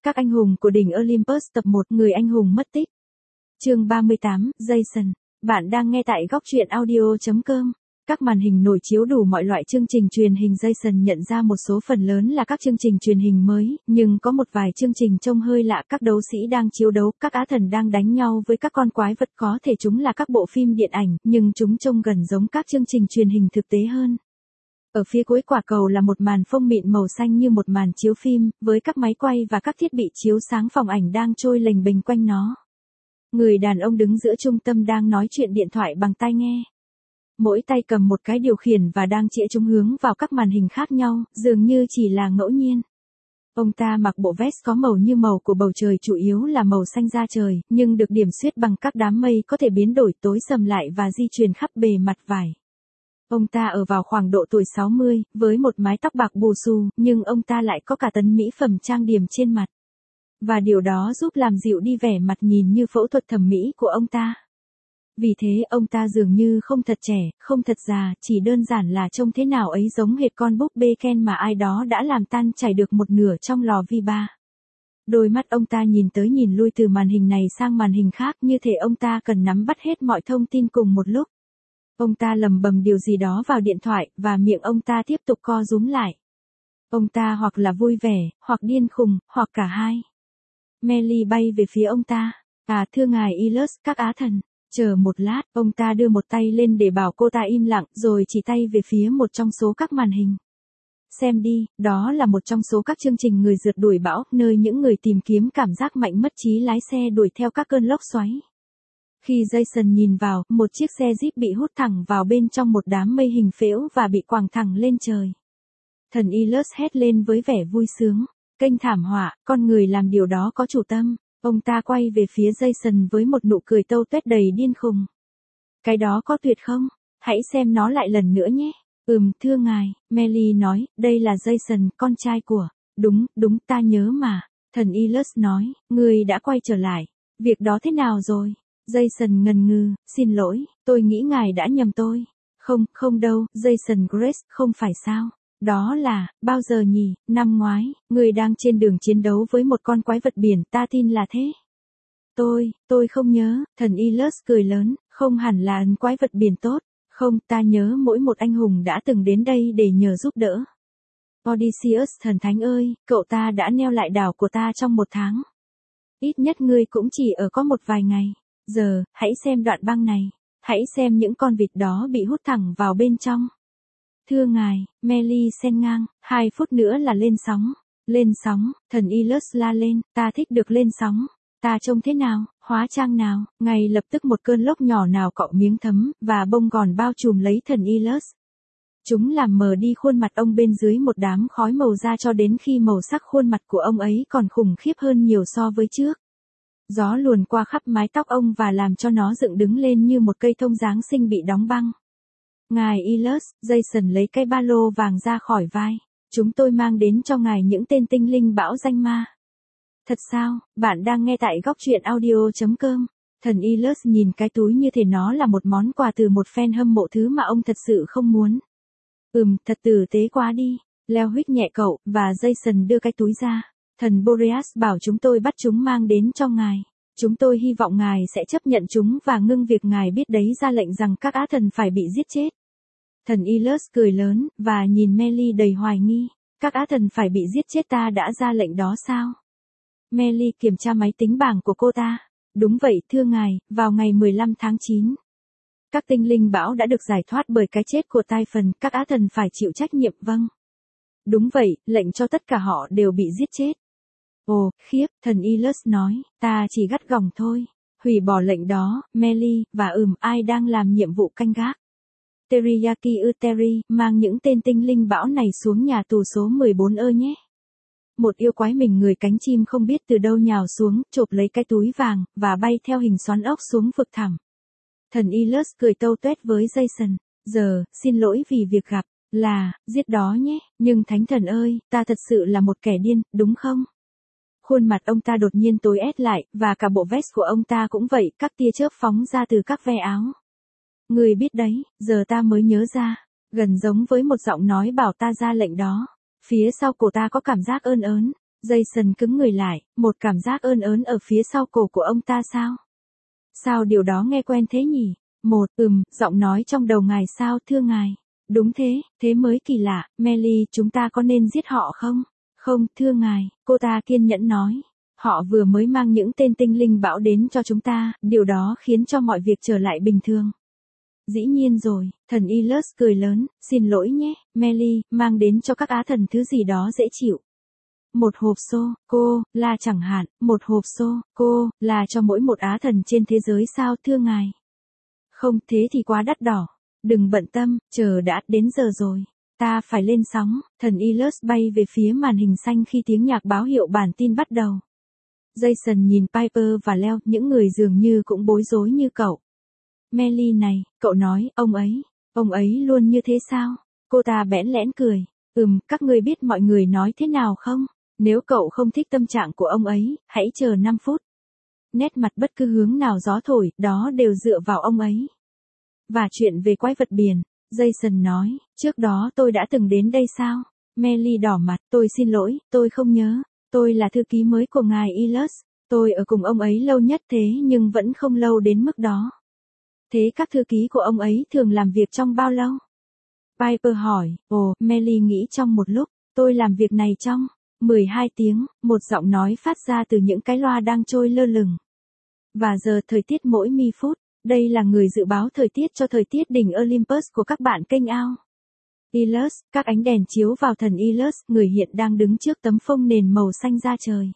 Các anh hùng của đỉnh Olympus tập 1, người anh hùng mất tích. Chương 38, Jason. Bạn đang nghe tại góc truyện audio.com. Các màn hình nổi chiếu đủ mọi loại chương trình truyền hình. Jason nhận ra một số phần lớn là các chương trình truyền hình mới, nhưng có một vài chương trình trông hơi lạ. Các đấu sĩ đang chiến đấu, các á thần đang đánh nhau với các con quái vật, có thể chúng là các bộ phim điện ảnh, nhưng chúng trông gần giống các chương trình truyền hình thực tế hơn. Ở phía cuối quả cầu là một màn phông mịn màu xanh như một màn chiếu phim, với các máy quay và các thiết bị chiếu sáng phòng ảnh đang trôi lềnh bềnh quanh nó. Người đàn ông đứng giữa trung tâm đang nói chuyện điện thoại bằng tai nghe. Mỗi tay cầm một cái điều khiển và đang chĩa chúng hướng vào các màn hình khác nhau, dường như chỉ là ngẫu nhiên. Ông ta mặc bộ vest có màu như màu của bầu trời, chủ yếu là màu xanh da trời, nhưng được điểm xuyết bằng các đám mây có thể biến đổi tối sầm lại và di chuyển khắp bề mặt vải. Ông ta ở vào khoảng độ tuổi 60, với một mái tóc bạc bù xù, nhưng ông ta lại có cả tấn mỹ phẩm trang điểm trên mặt. Và điều đó giúp làm dịu đi vẻ mặt nhìn như phẫu thuật thẩm mỹ của ông ta. Vì thế ông ta dường như không thật trẻ, không thật già, chỉ đơn giản là trông thế nào ấy giống hệt con búp bê Ken mà ai đó đã làm tan chảy được một nửa trong lò vi ba. Đôi mắt ông ta nhìn tới nhìn lui từ màn hình này sang màn hình khác, như thể ông ta cần nắm bắt hết mọi thông tin cùng một lúc. Ông ta lầm bầm điều gì đó vào điện thoại, và miệng ông ta tiếp tục co rúm lại. Ông ta hoặc là vui vẻ, hoặc điên khùng, hoặc cả hai. Melly bay về phía ông ta. À, thưa ngài Ilus, các á thần. Chờ một lát, ông ta đưa một tay lên để bảo cô ta im lặng, rồi chỉ tay về phía một trong số các màn hình. Xem đi, đó là một trong số các chương trình người rượt đuổi bão, nơi những người tìm kiếm cảm giác mạnh mất trí lái xe đuổi theo các cơn lốc xoáy. Khi Jason nhìn vào, một chiếc xe Jeep bị hút thẳng vào bên trong một đám mây hình phễu và bị quàng thẳng lên trời. Thần Ilus hét lên với vẻ vui sướng. Kênh thảm họa, con người làm điều đó có chủ tâm. Ông ta quay về phía Jason với một nụ cười tâu tuét đầy điên khùng. Cái đó có tuyệt không? Hãy xem nó lại lần nữa nhé. Thưa ngài, Melly nói, đây là Jason, con trai của. Đúng, ta nhớ mà. Thần Ilus nói, ngươi đã quay trở lại. Việc đó thế nào rồi? Jason ngần ngừ, xin lỗi, tôi nghĩ ngài đã nhầm tôi. Không đâu, Jason Grace, không phải sao. Đó là, bao giờ nhỉ, năm ngoái, người đang trên đường chiến đấu với một con quái vật biển, ta tin là thế. Tôi không nhớ, thần Ilus cười lớn, không hẳn là quái vật biển tốt. Không, ta nhớ mỗi một anh hùng đã từng đến đây để nhờ giúp đỡ. Odysseus, thần thánh ơi, cậu ta đã neo lại đảo của ta trong 1 tháng. Ít nhất ngươi cũng chỉ ở có một vài ngày. Giờ, hãy xem đoạn băng này. Hãy xem những con vịt đó bị hút thẳng vào bên trong. Thưa ngài, Melly xen ngang, 2 phút nữa là lên sóng. Lên sóng, thần Ilus la lên, ta thích được lên sóng. Ta trông thế nào, hóa trang nào, ngay lập tức một cơn lốc nhỏ nào cọ miếng thấm, và bông gòn bao trùm lấy thần Ilus. Chúng làm mờ đi khuôn mặt ông bên dưới một đám khói màu da cho đến khi màu sắc khuôn mặt của ông ấy còn khủng khiếp hơn nhiều so với trước. Gió luồn qua khắp mái tóc ông và làm cho nó dựng đứng lên như một cây thông Giáng sinh bị đóng băng. Ngài Ilus, Jason lấy cái ba lô vàng ra khỏi vai. Chúng tôi mang đến cho ngài những tên tinh linh bão danh ma. Thật sao, bạn đang nghe tại góc truyện audio.com. Thần Ilus nhìn cái túi như thể nó là một món quà từ một fan hâm mộ, thứ mà ông thật sự không muốn. Thật tử tế quá đi. Leo huých nhẹ cậu, và Jason đưa cái túi ra. Thần Boreas bảo chúng tôi bắt chúng mang đến cho ngài. Chúng tôi hy vọng ngài sẽ chấp nhận chúng và ngưng việc ngài biết đấy ra lệnh rằng các á thần phải bị giết chết. Thần Ilus cười lớn, và nhìn Melly đầy hoài nghi. Các á thần phải bị giết chết, ta đã ra lệnh đó sao? Melly kiểm tra máy tính bảng của cô ta. Đúng vậy, thưa ngài, vào ngày 15 tháng 9. Các tinh linh bão đã được giải thoát bởi cái chết của Typhon, các á thần phải chịu trách nhiệm. Vâng. Đúng vậy, lệnh cho tất cả họ đều bị giết chết. Ồ, khiếp, thần Ilus nói, ta chỉ gắt gỏng thôi. Hủy bỏ lệnh đó, Melly, và ai đang làm nhiệm vụ canh gác? Teriyaki Terry, mang những tên tinh linh bão này xuống nhà tù số 14 nhé. Một yêu quái mình người cánh chim không biết từ đâu nhào xuống, chộp lấy cái túi vàng, và bay theo hình xoắn ốc xuống vực thẳm. Thần Ilus cười tâu tuét với Jason. Giờ, xin lỗi vì việc gặp, giết đó nhé, nhưng thánh thần ơi, ta thật sự là một kẻ điên, đúng không? Khuôn mặt ông ta đột nhiên tối ét lại, và cả bộ vest của ông ta cũng vậy, các tia chớp phóng ra từ các ve áo. Người biết đấy, giờ ta mới nhớ ra, gần giống với một giọng nói bảo ta ra lệnh đó. Phía sau cổ ta có cảm giác ơn ớn. Jason cứng người lại, một cảm giác ơn ớn ở phía sau cổ của ông ta sao? Sao điều đó nghe quen thế nhỉ? Giọng nói trong đầu ngài sao thưa ngài? Đúng thế, thế mới kỳ lạ, Melly, chúng ta có nên giết họ không? Không, thưa ngài, cô ta kiên nhẫn nói. Họ vừa mới mang những tên tinh linh bão đến cho chúng ta, điều đó khiến cho mọi việc trở lại bình thường. Dĩ nhiên rồi, thần Ilus cười lớn, xin lỗi nhé, Melly, mang đến cho các á thần thứ gì đó dễ chịu. Một hộp xô, cô, là chẳng hạn, một hộp xô, cô, là cho mỗi một á thần trên thế giới sao thưa ngài? Không, thế thì quá đắt đỏ. Đừng bận tâm, chờ đã, đến giờ rồi. Ta phải lên sóng, thần Ilus bay về phía màn hình xanh khi tiếng nhạc báo hiệu bản tin bắt đầu. Jason nhìn Piper và Leo, những người dường như cũng bối rối như cậu. Melly này, cậu nói, ông ấy luôn như thế sao? Cô ta bẽn lẽn cười. Các ngươi biết mọi người nói thế nào không? Nếu cậu không thích tâm trạng của ông ấy, hãy chờ 5 phút. Nét mặt bất cứ hướng nào gió thổi, đó đều dựa vào ông ấy. Và chuyện về quái vật biển, Jason nói, trước đó tôi đã từng đến đây sao? Melly đỏ mặt, tôi xin lỗi, tôi không nhớ. Tôi là thư ký mới của ngài Ilus. Tôi ở cùng ông ấy lâu nhất thế nhưng vẫn không lâu đến mức đó. Thế các thư ký của ông ấy thường làm việc trong bao lâu? Piper hỏi, Melly nghĩ trong một lúc, tôi làm việc này trong 12 tiếng, một giọng nói phát ra từ những cái loa đang trôi lơ lửng. Và giờ thời tiết mỗi phút, đây là người dự báo thời tiết cho thời tiết đỉnh Olympus của các bạn kênh ao. Ilus, các ánh đèn chiếu vào thần Ilus, người hiện đang đứng trước tấm phông nền màu xanh da trời.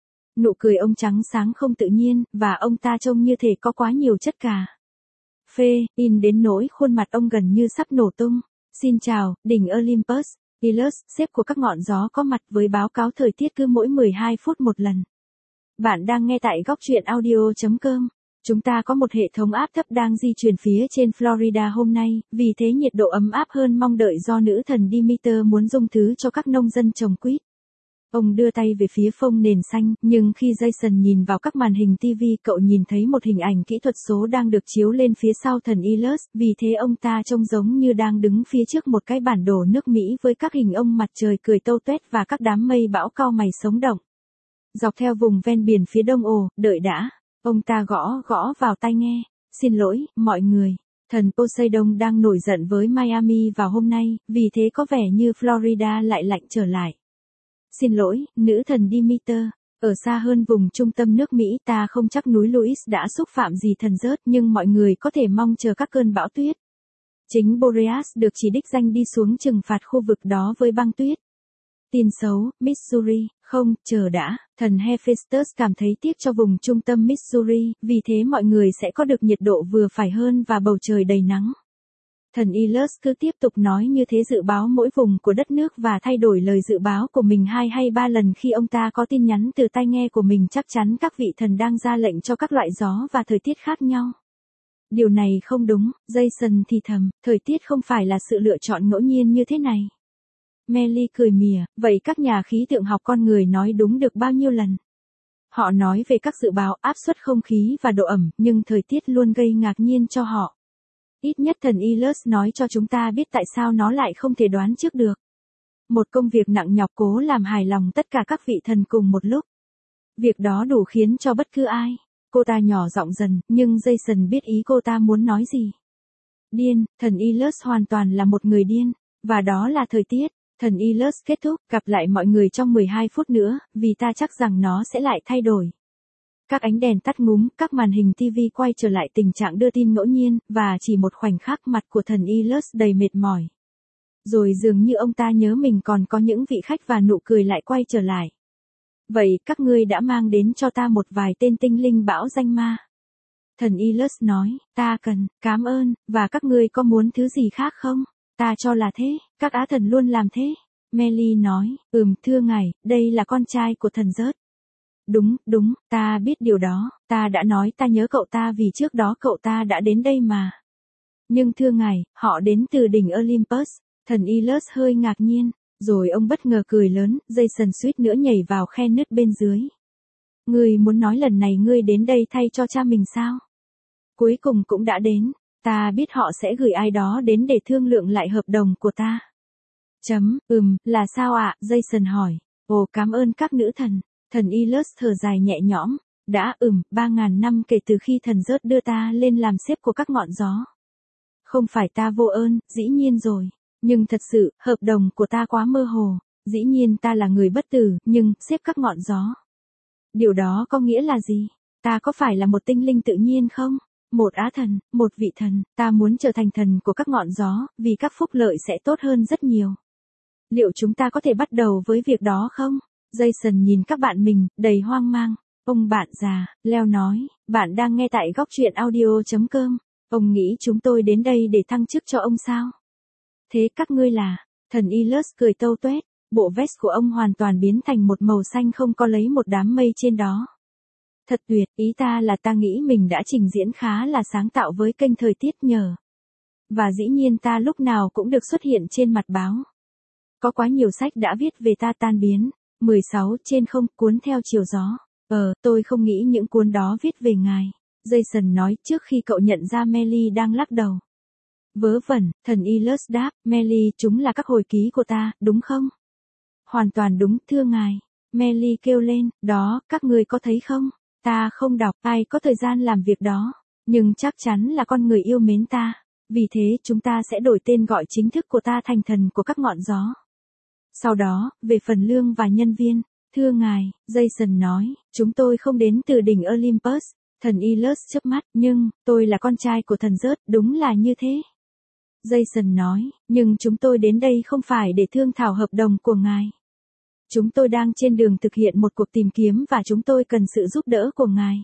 Nụ cười ông trắng sáng không tự nhiên, và ông ta trông như thể có quá nhiều chất cà phê, in đến nỗi khuôn mặt ông gần như sắp nổ tung. Xin chào, đỉnh Olympus, Ilus, sếp của các ngọn gió có mặt với báo cáo thời tiết cứ mỗi 12 phút một lần. Bạn đang nghe tại góc truyện audio.com. Chúng ta có một hệ thống áp thấp đang di chuyển phía trên Florida hôm nay, vì thế nhiệt độ ấm áp hơn mong đợi do nữ thần Demeter muốn dung thứ cho các nông dân trồng quýt. Ông đưa tay về phía phông nền xanh, nhưng khi Jason nhìn vào các màn hình TV, cậu nhìn thấy một hình ảnh kỹ thuật số đang được chiếu lên phía sau thần Ilus, vì thế ông ta trông giống như đang đứng phía trước một cái bản đồ nước Mỹ với các hình ông mặt trời cười tâu tuét và các đám mây bão cau mày sống động. Dọc theo vùng ven biển phía đông đợi đã. Ông ta gõ vào tai nghe. Xin lỗi, mọi người. Thần Poseidon đang nổi giận với Miami vào hôm nay, vì thế có vẻ như Florida lại lạnh trở lại. Xin lỗi, nữ thần Demeter. Ở xa hơn vùng trung tâm nước Mỹ ta không chắc núi Louis đã xúc phạm gì thần rớt nhưng mọi người có thể mong chờ các cơn bão tuyết. Chính Boreas được chỉ đích danh đi xuống trừng phạt khu vực đó với băng tuyết. Tin xấu, Missouri, không, chờ đã, thần Hephaestus cảm thấy tiếc cho vùng trung tâm Missouri, vì thế mọi người sẽ có được nhiệt độ vừa phải hơn và bầu trời đầy nắng. Thần Ilus cứ tiếp tục nói như thế dự báo mỗi vùng của đất nước và thay đổi lời dự báo của mình 2 hay 3 lần khi ông ta có tin nhắn từ tai nghe của mình chắc chắn các vị thần đang ra lệnh cho các loại gió và thời tiết khác nhau. Điều này không đúng, Jason thì thầm, thời tiết không phải là sự lựa chọn ngẫu nhiên như thế này. Melly cười mỉa, vậy các nhà khí tượng học con người nói đúng được bao nhiêu lần? Họ nói về các dự báo áp suất không khí và độ ẩm, nhưng thời tiết luôn gây ngạc nhiên cho họ. Ít nhất thần Ilus nói cho chúng ta biết tại sao nó lại không thể đoán trước được. Một công việc nặng nhọc cố làm hài lòng tất cả các vị thần cùng một lúc. Việc đó đủ khiến cho bất cứ ai. Cô ta nhỏ giọng dần, nhưng Jason biết ý cô ta muốn nói gì. Điên, thần Ilus hoàn toàn là một người điên. Và đó là thời tiết. Thần Ilus kết thúc, gặp lại mọi người trong 12 phút nữa, vì ta chắc rằng nó sẽ lại thay đổi. Các ánh đèn tắt ngúm, các màn hình TV quay trở lại tình trạng đưa tin ngẫu nhiên, và chỉ một khoảnh khắc mặt của thần Ilus đầy mệt mỏi. Rồi dường như ông ta nhớ mình còn có những vị khách và nụ cười lại quay trở lại. Vậy, các ngươi đã mang đến cho ta một vài tên tinh linh bão danh ma. Thần Ilus nói, ta cần, cảm ơn, và các ngươi có muốn thứ gì khác không? Ta cho là thế, các á thần luôn làm thế. Melly nói, thưa ngài, đây là con trai của thần rớt. Đúng, ta biết điều đó, ta đã nói ta nhớ cậu ta vì trước đó cậu ta đã đến đây mà. Nhưng thưa ngài, họ đến từ đỉnh Olympus. Thần Ilus hơi ngạc nhiên, rồi ông bất ngờ cười lớn, Jason suýt nữa nhảy vào khe nứt bên dưới. Ngươi muốn nói lần này ngươi đến đây thay cho cha mình sao? Cuối cùng cũng đã đến. Ta biết họ sẽ gửi ai đó đến để thương lượng lại hợp đồng của ta. Là sao ạ? Jason hỏi. Ồ, cảm ơn các nữ thần. Thần Ilus thở dài nhẹ nhõm. Đã 3.000 năm kể từ khi thần rớt đưa ta lên làm sếp của các ngọn gió. Không phải ta vô ơn, dĩ nhiên rồi. Nhưng thật sự, hợp đồng của ta quá mơ hồ. Dĩ nhiên ta là người bất tử, nhưng, sếp các ngọn gió. Điều đó có nghĩa là gì? Ta có phải là một tinh linh tự nhiên không? Một á thần, một vị thần, ta muốn trở thành thần của các ngọn gió, vì các phúc lợi sẽ tốt hơn rất nhiều. Liệu chúng ta có thể bắt đầu với việc đó không? Jason nhìn các bạn mình, đầy hoang mang. Ông bạn già, Leo nói, bạn đang nghe tại góc truyện audio.com. Ông nghĩ chúng tôi đến đây để thăng chức cho ông sao? Thế các ngươi là? Thần Ilus cười tâu tuét, bộ vest của ông hoàn toàn biến thành một màu xanh không có lấy một đám mây trên đó. Thật tuyệt, ý ta là ta nghĩ mình đã trình diễn khá là sáng tạo với kênh thời tiết nhờ. Và dĩ nhiên ta lúc nào cũng được xuất hiện trên mặt báo. Có quá nhiều sách đã viết về ta tan biến. 16 trên không, cuốn theo chiều gió. Tôi không nghĩ những cuốn đó viết về ngài. Jason nói trước khi cậu nhận ra Melly đang lắc đầu. Vớ vẩn, thần Ilus đáp, Melly, chúng là các hồi ký của ta, đúng không? Hoàn toàn đúng, thưa ngài. Melly kêu lên, đó, các ngươi có thấy không? Ta không đọc, ai có thời gian làm việc đó. Nhưng chắc chắn là con người yêu mến ta. Vì thế chúng ta sẽ đổi tên gọi chính thức của ta thành thần của các ngọn gió. Sau đó, về phần lương và nhân viên, thưa ngài, Jason nói, chúng tôi không đến từ đỉnh Olympus. Thần Ilus chớp mắt, nhưng, tôi là con trai của thần rớt, đúng là như thế. Jason nói, nhưng chúng tôi đến đây không phải để thương thảo hợp đồng của ngài. Chúng tôi đang trên đường thực hiện một cuộc tìm kiếm và chúng tôi cần sự giúp đỡ của ngài.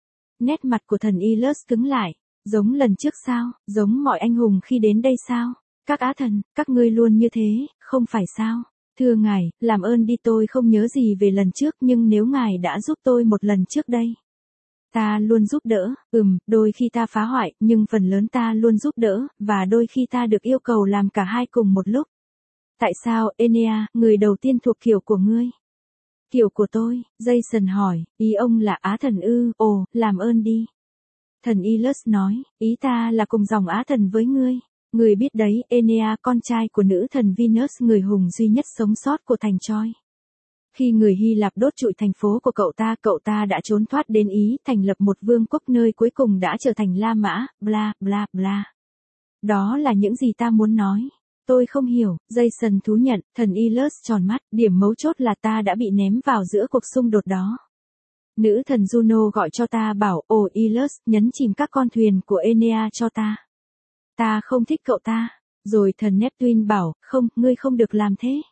Nét mặt của thần Ilus cứng lại, giống lần trước sao, giống mọi anh hùng khi đến đây sao? Các á thần, các ngươi luôn như thế, không phải sao? Thưa ngài, làm ơn đi, tôi không nhớ gì về lần trước, nhưng nếu ngài đã giúp tôi một lần trước đây. Ta luôn giúp đỡ, đôi khi ta phá hoại, nhưng phần lớn ta luôn giúp đỡ, và đôi khi ta được yêu cầu làm cả hai cùng một lúc. Tại sao, Enea, người đầu tiên thuộc kiểu của ngươi? Kiểu của tôi, Jason hỏi, ý ông là á thần ư? Ồ, làm ơn đi. Thần Ilus nói, ý ta là cùng dòng á thần với ngươi. Ngươi biết đấy, Enea, con trai của nữ thần Venus, người hùng duy nhất sống sót của thành Troy. Khi người Hy Lạp đốt trụi thành phố của cậu ta đã trốn thoát đến Ý, thành lập một vương quốc nơi cuối cùng đã trở thành La Mã, bla bla bla. Đó là những gì ta muốn nói. Tôi không hiểu, Jason thú nhận, thần Ilus tròn mắt, điểm mấu chốt là ta đã bị ném vào giữa cuộc xung đột đó. Nữ thần Juno gọi cho ta bảo, ồ Ilus, nhấn chìm các con thuyền của Enea cho ta. Ta không thích cậu ta. Rồi thần Neptune bảo, không, ngươi không được làm thế.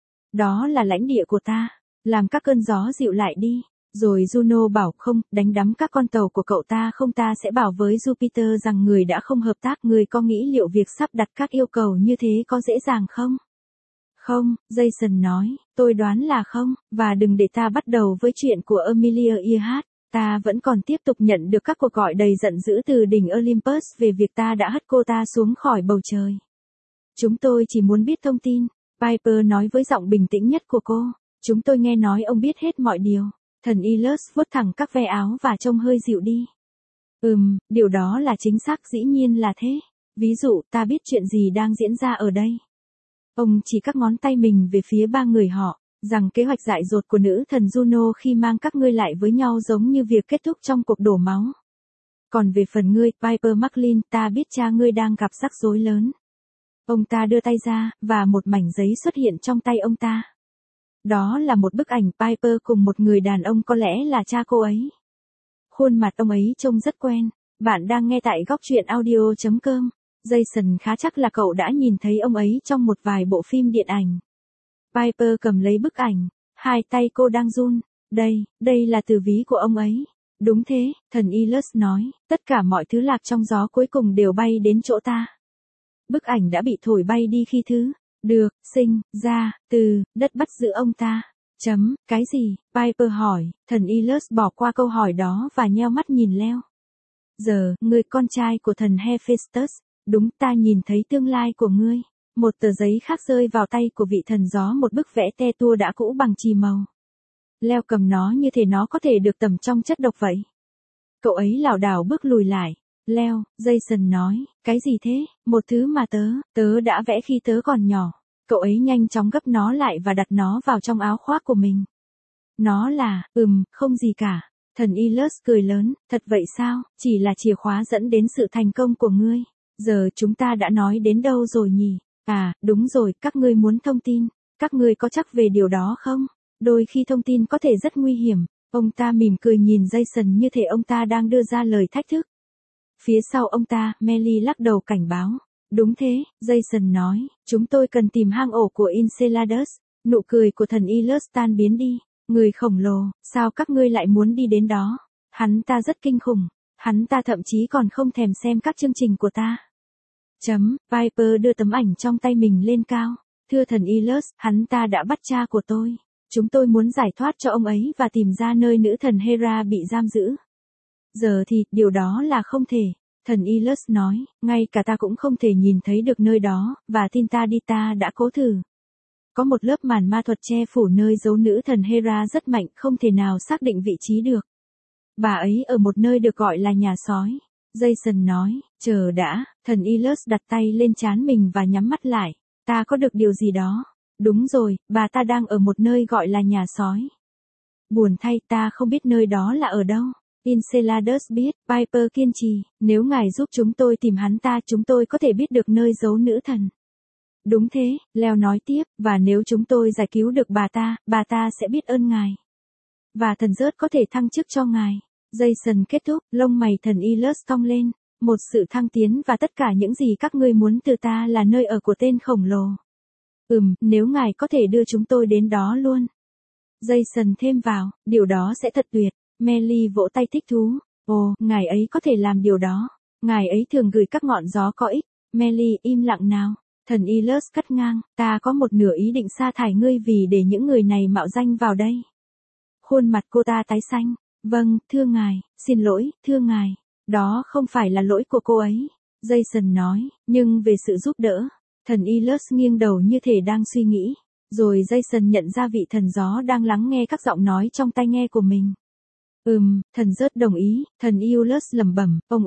Đó là lãnh địa của ta. Làm các cơn gió dịu lại đi. Rồi Juno bảo, không, đánh đắm các con tàu của cậu ta không, ta sẽ bảo với Jupiter rằng người đã không hợp tác. Người có nghĩ liệu việc sắp đặt các yêu cầu như thế có dễ dàng không? Không, Jason nói, tôi đoán là không, và đừng để ta bắt đầu với chuyện của Amelia Earhart. Ta vẫn còn tiếp tục nhận được các cuộc gọi đầy giận dữ từ đỉnh Olympus về việc ta đã hất cô ta xuống khỏi bầu trời. Chúng tôi chỉ muốn biết thông tin, Piper nói với giọng bình tĩnh nhất của cô. Chúng tôi nghe nói ông biết hết mọi điều. Thần Ilus vuốt thẳng các ve áo và trông hơi dịu đi. Điều đó là chính xác, dĩ nhiên là thế. Ví dụ, ta biết chuyện gì đang diễn ra ở đây. Ông chỉ các ngón tay mình về phía ba người họ, rằng kế hoạch dại dột của nữ thần Juno khi mang các ngươi lại với nhau giống như việc kết thúc trong cuộc đổ máu. Còn về phần ngươi, Piper McLean, ta biết cha ngươi đang gặp rắc rối lớn. Ông ta đưa tay ra, và một mảnh giấy xuất hiện trong tay ông ta. Đó là một bức ảnh Piper cùng một người đàn ông, có lẽ là cha cô ấy. Khuôn mặt ông ấy trông rất quen. Bạn đang nghe tại góc truyện audio.com. Jason khá chắc là cậu đã nhìn thấy ông ấy trong một vài bộ phim điện ảnh. Piper cầm lấy bức ảnh. Hai tay cô đang run. Đây là tử ví của ông ấy. Đúng thế, thần Ilus nói, tất cả mọi thứ lạc trong gió cuối cùng đều bay đến chỗ ta. Bức ảnh đã bị thổi bay đi khi thứ được sinh ra từ đất bắt giữ ông ta. Cái gì? Piper hỏi. Thần Ilus bỏ qua câu hỏi đó và nheo mắt nhìn Leo. Giờ, người con trai của thần Hephaestus, đúng, ta nhìn thấy tương lai của ngươi. Một tờ giấy khác rơi vào tay của vị thần gió, một bức vẽ te tua đã cũ bằng chì màu. Leo cầm nó như thể nó có thể được tẩm trong chất độc vậy. Cậu ấy lảo đảo bước lùi lại. Leo, Jason nói, cái gì thế? Một thứ mà tớ đã vẽ khi tớ còn nhỏ. Cậu ấy nhanh chóng gấp nó lại và đặt nó vào trong áo khoác của mình. Nó là, không gì cả. Thần Ilus cười lớn, thật vậy sao, chỉ là chìa khóa dẫn đến sự thành công của ngươi. Giờ chúng ta đã nói đến đâu rồi nhỉ? À, đúng rồi, các ngươi muốn thông tin. Các ngươi có chắc về điều đó không? Đôi khi thông tin có thể rất nguy hiểm. Ông ta mỉm cười nhìn Jason như thể ông ta đang đưa ra lời thách thức. Phía sau ông ta, Melly lắc đầu cảnh báo. Đúng thế, Jason nói, chúng tôi cần tìm hang ổ của Enceladus. Nụ cười của thần Ilus tan biến đi. Người khổng lồ, sao các ngươi lại muốn đi đến đó? Hắn ta rất kinh khủng. Hắn ta thậm chí còn không thèm xem các chương trình của ta. Piper đưa tấm ảnh trong tay mình lên cao. Thưa thần Ilus, hắn ta đã bắt cha của tôi. Chúng tôi muốn giải thoát cho ông ấy và tìm ra nơi nữ thần Hera bị giam giữ. Giờ thì, điều đó là không thể. Thần Ilus nói, ngay cả ta cũng không thể nhìn thấy được nơi đó, và tin ta đi, ta đã cố thử. Có một lớp màn ma thuật che phủ nơi giấu nữ thần Hera rất mạnh, không thể nào xác định vị trí được. Bà ấy ở một nơi được gọi là nhà sói. Jason nói, chờ đã, thần Ilus đặt tay lên trán mình và nhắm mắt lại. Ta có được điều gì đó. Đúng rồi, bà ta đang ở một nơi gọi là nhà sói. Buồn thay, ta không biết nơi đó là ở đâu. Enceladus biết, Piper kiên trì, nếu ngài giúp chúng tôi tìm hắn ta, chúng tôi có thể biết được nơi giấu nữ thần. Đúng thế, Leo nói tiếp, và nếu chúng tôi giải cứu được bà ta sẽ biết ơn ngài. Và thần rớt có thể thăng chức cho ngài. Jason kết thúc, lông mày thần Ilus cong lên. Một sự thăng tiến và tất cả những gì các ngươi muốn từ ta là nơi ở của tên khổng lồ. Nếu ngài có thể đưa chúng tôi đến đó luôn. Jason thêm vào, điều đó sẽ thật tuyệt. Melly vỗ tay thích thú. Ồ, ngài ấy có thể làm điều đó. Ngài ấy thường gửi các ngọn gió có ích. Melly im lặng nào. Thần Ilus cắt ngang, ta có một nửa ý định sa thải ngươi vì để những người này mạo danh vào đây. Khuôn mặt cô ta tái xanh. Vâng, thưa ngài, xin lỗi, thưa ngài. Đó không phải là lỗi của cô ấy. Jason nói, nhưng về sự giúp đỡ. Thần Ilus nghiêng đầu như thể đang suy nghĩ. Rồi Jason nhận ra vị thần gió đang lắng nghe các giọng nói trong tai nghe của mình. Thần rớt đồng ý, thần Ilus lẩm bẩm, ông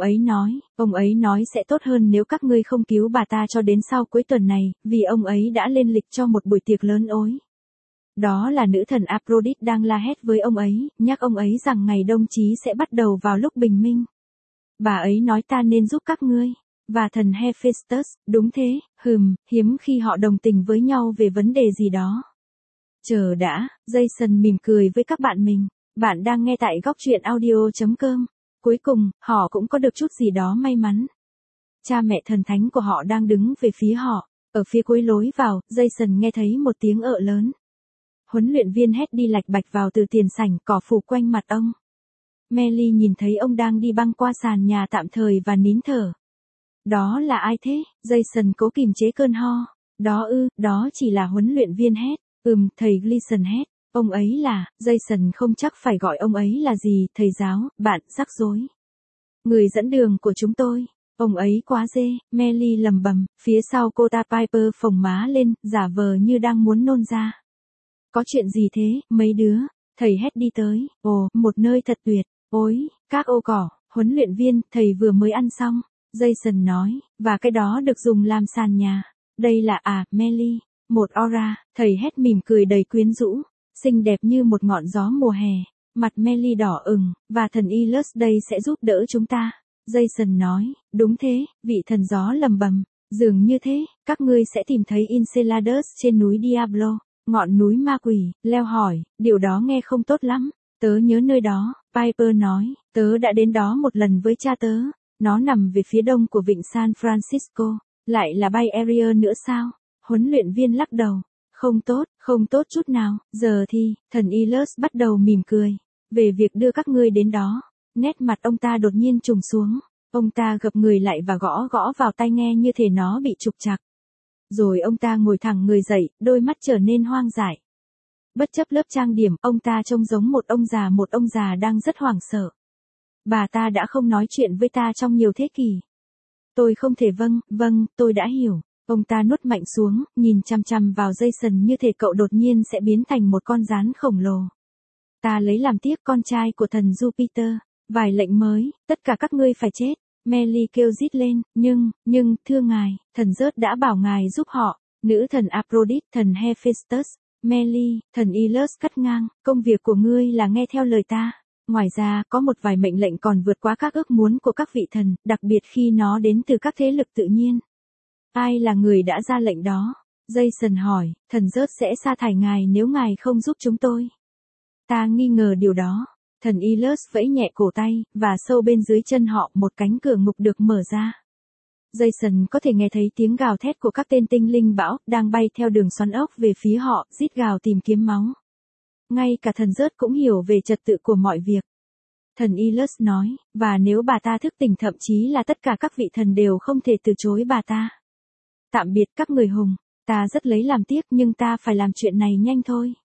ấy nói sẽ tốt hơn nếu các ngươi không cứu bà ta cho đến sau cuối tuần này, vì ông ấy đã lên lịch cho một buổi tiệc lớn ối. Đó là nữ thần Aphrodite đang la hét với ông ấy, nhắc ông ấy rằng ngày đông chí sẽ bắt đầu vào lúc bình minh. Bà ấy nói ta nên giúp các ngươi. Và thần Hephaestus, đúng thế, hiếm khi họ đồng tình với nhau về vấn đề gì đó. Chờ đã, Jason mỉm cười với các bạn mình. Bạn đang nghe tại góc truyện audio.com. Cuối cùng, họ cũng có được chút gì đó may mắn. Cha mẹ thần thánh của họ đang đứng về phía họ. Ở phía cuối lối vào, Jason nghe thấy một tiếng ợ lớn. Huấn luyện viên hét đi lạch bạch vào từ tiền sảnh, cỏ phủ quanh mặt ông. Melly nhìn thấy ông đang đi băng qua sàn nhà tạm thời và nín thở. Đó là ai thế? Jason cố kìm chế cơn ho. Đó chỉ là huấn luyện viên hét. Thầy Gleason hét. Ông ấy là, Jason không chắc phải gọi ông ấy là gì, thầy giáo, bạn, rắc rối. Người dẫn đường của chúng tôi. Ông ấy quá dê, Melly lầm bầm, phía sau cô ta Piper phồng má lên, giả vờ như đang muốn nôn ra. Có chuyện gì thế, mấy đứa? Thầy hét đi tới, ồ, một nơi thật tuyệt, ôi, các ô cỏ, huấn luyện viên, thầy vừa mới ăn xong. Jason nói, và cái đó được dùng làm sàn nhà. Đây là Melly, một aura, thầy hét mỉm cười đầy quyến rũ, xinh đẹp như một ngọn gió mùa hè. Mặt Melly đỏ ửng, và thần Ilus đây sẽ giúp đỡ chúng ta. Jason nói, đúng thế, vị thần gió lầm bầm, dường như thế, các ngươi sẽ tìm thấy Enceladus trên núi Diablo, ngọn núi ma quỷ. Leo hỏi, điều đó nghe không tốt lắm. Tớ nhớ nơi đó, Piper nói, tớ đã đến đó một lần với cha tớ. Nó nằm về phía đông của vịnh San Francisco, lại là Bay Area nữa sao? Huấn luyện viên lắc đầu, không tốt chút nào. Giờ thì, thần Ilus bắt đầu mỉm cười, về việc đưa các ngươi đến đó. Nét mặt ông ta đột nhiên trùng xuống, ông ta gập người lại và gõ vào tai nghe như thể nó bị trục trặc. Rồi ông ta ngồi thẳng người dậy, đôi mắt trở nên hoang dại. Bất chấp lớp trang điểm, ông ta trông giống một ông già đang rất hoảng sợ. Bà ta đã không nói chuyện với ta trong nhiều thế kỷ. Tôi không thể vâng, tôi đã hiểu. Ông ta nuốt mạnh xuống, nhìn chằm chằm vào Jason như thể cậu đột nhiên sẽ biến thành một con gián khổng lồ. Ta lấy làm tiếc con trai của thần Jupiter. Vài lệnh mới, tất cả các ngươi phải chết. Melly kêu rít lên, nhưng, thưa ngài, thần rớt đã bảo ngài giúp họ. Nữ thần Aphrodite, thần Hephaestus, Meli, thần Ilus cắt ngang, công việc của ngươi là nghe theo lời ta. Ngoài ra, có một vài mệnh lệnh còn vượt quá các ước muốn của các vị thần, đặc biệt khi nó đến từ các thế lực tự nhiên. Ai là người đã ra lệnh đó? Jason hỏi, thần Zeus sẽ sa thải ngài nếu ngài không giúp chúng tôi. Ta nghi ngờ điều đó. Thần Ilus vẫy nhẹ cổ tay, và sâu bên dưới chân họ một cánh cửa ngục được mở ra. Jason có thể nghe thấy tiếng gào thét của các tên tinh linh bão, đang bay theo đường xoắn ốc về phía họ, rít gào tìm kiếm máu. Ngay cả thần Zeus cũng hiểu về trật tự của mọi việc. Thần Ilus nói, và nếu bà ta thức tỉnh thậm chí là tất cả các vị thần đều không thể từ chối bà ta. Tạm biệt các người hùng, ta rất lấy làm tiếc nhưng ta phải làm chuyện này nhanh thôi.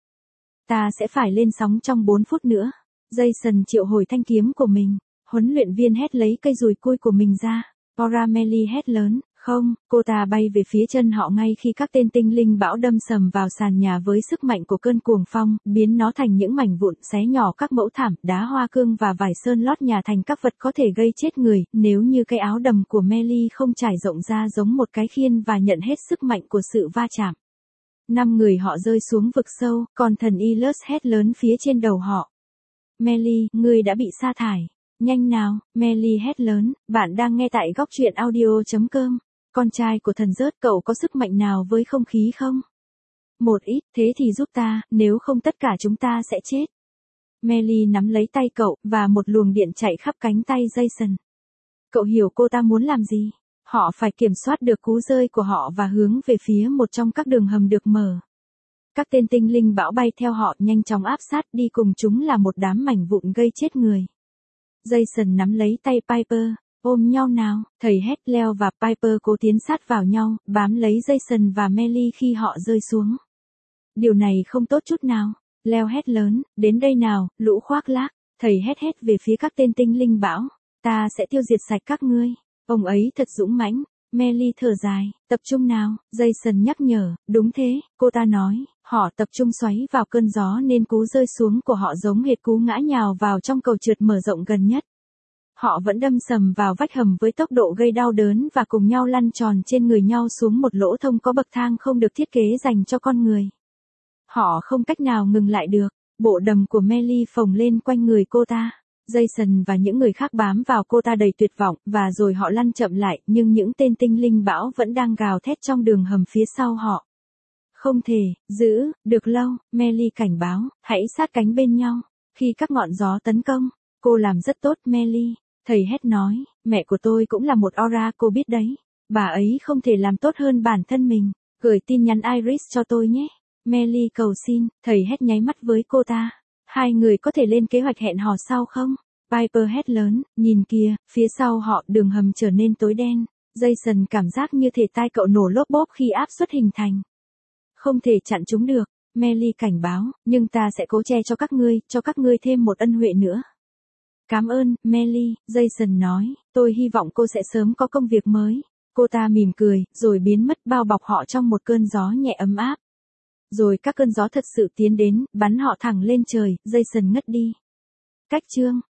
Ta sẽ phải lên sóng trong 4 phút nữa. Jason triệu hồi thanh kiếm của mình. Huấn luyện viên hét lấy cây dùi cui của mình ra. Meli hét lớn, không, cô ta bay về phía chân họ ngay khi các tên tinh linh bão đâm sầm vào sàn nhà với sức mạnh của cơn cuồng phong, biến nó thành những mảnh vụn, xé nhỏ các mẫu thảm, đá hoa cương và vải sơn lót nhà thành các vật có thể gây chết người, nếu như cái áo đầm của Meli không trải rộng ra giống một cái khiên và nhận hết sức mạnh của sự va chạm. 5 người họ rơi xuống vực sâu, còn thần Ilus hét lớn phía trên đầu họ. Meli, ngươi đã bị sa thải. Nhanh nào, Meli hét lớn, bạn đang nghe tại góc truyện audio.com. Con trai của thần Zeus, cậu có sức mạnh nào với không khí không? Một ít, thế thì giúp ta, nếu không tất cả chúng ta sẽ chết. Meli nắm lấy tay cậu, và một luồng điện chạy khắp cánh tay Jason. Cậu hiểu cô ta muốn làm gì? Họ phải kiểm soát được cú rơi của họ và hướng về phía một trong các đường hầm được mở. Các tên tinh linh bão bay theo họ nhanh chóng áp sát, đi cùng chúng là một đám mảnh vụn gây chết người. Jason nắm lấy tay Piper, ôm nhau nào, thầy hét. Leo và Piper cố tiến sát vào nhau, bám lấy Jason và Meli khi họ rơi xuống. Điều này không tốt chút nào. Leo hét lớn, đến đây nào, lũ khoác lác. Thầy hét về phía các tên tinh linh bão, ta sẽ tiêu diệt sạch các ngươi. Ông ấy thật dũng mãnh. Meli thở dài, tập trung nào, Jason nhắc nhở, đúng thế, cô ta nói, họ tập trung xoáy vào cơn gió nên cú rơi xuống của họ giống hệt cú ngã nhào vào trong cầu trượt mở rộng gần nhất. Họ vẫn đâm sầm vào vách hầm với tốc độ gây đau đớn và cùng nhau lăn tròn trên người nhau xuống một lỗ thông có bậc thang không được thiết kế dành cho con người. Họ không cách nào ngừng lại được, bộ đầm của Meli phồng lên quanh người cô ta. Jason và những người khác bám vào cô ta đầy tuyệt vọng, và rồi họ lăn chậm lại, nhưng những tên tinh linh bão vẫn đang gào thét trong đường hầm phía sau họ. Không thể giữ được lâu, Meli cảnh báo, hãy sát cánh bên nhau. Khi các ngọn gió tấn công, cô làm rất tốt Meli. Thầy hét nói, mẹ của tôi cũng là một Aura, cô biết đấy. Bà ấy không thể làm tốt hơn bản thân mình. Gửi tin nhắn Iris cho tôi nhé. Meli cầu xin, thầy hét nháy mắt với cô ta. Hai người có thể lên kế hoạch hẹn hò sau không? Piper hét lớn, nhìn kìa, phía sau họ đường hầm trở nên tối đen. Jason cảm giác như thể tai cậu nổ lốp bốp khi áp suất hình thành. Không thể chặn chúng được, Meli cảnh báo, nhưng ta sẽ cố che cho các ngươi thêm một ân huệ nữa. Cảm ơn, Meli, Jason nói, tôi hy vọng cô sẽ sớm có công việc mới. Cô ta mỉm cười, rồi biến mất bao bọc họ trong một cơn gió nhẹ ấm áp. Rồi các cơn gió thật sự tiến đến, bắn họ thẳng lên trời, Jason ngất đi. Cách chương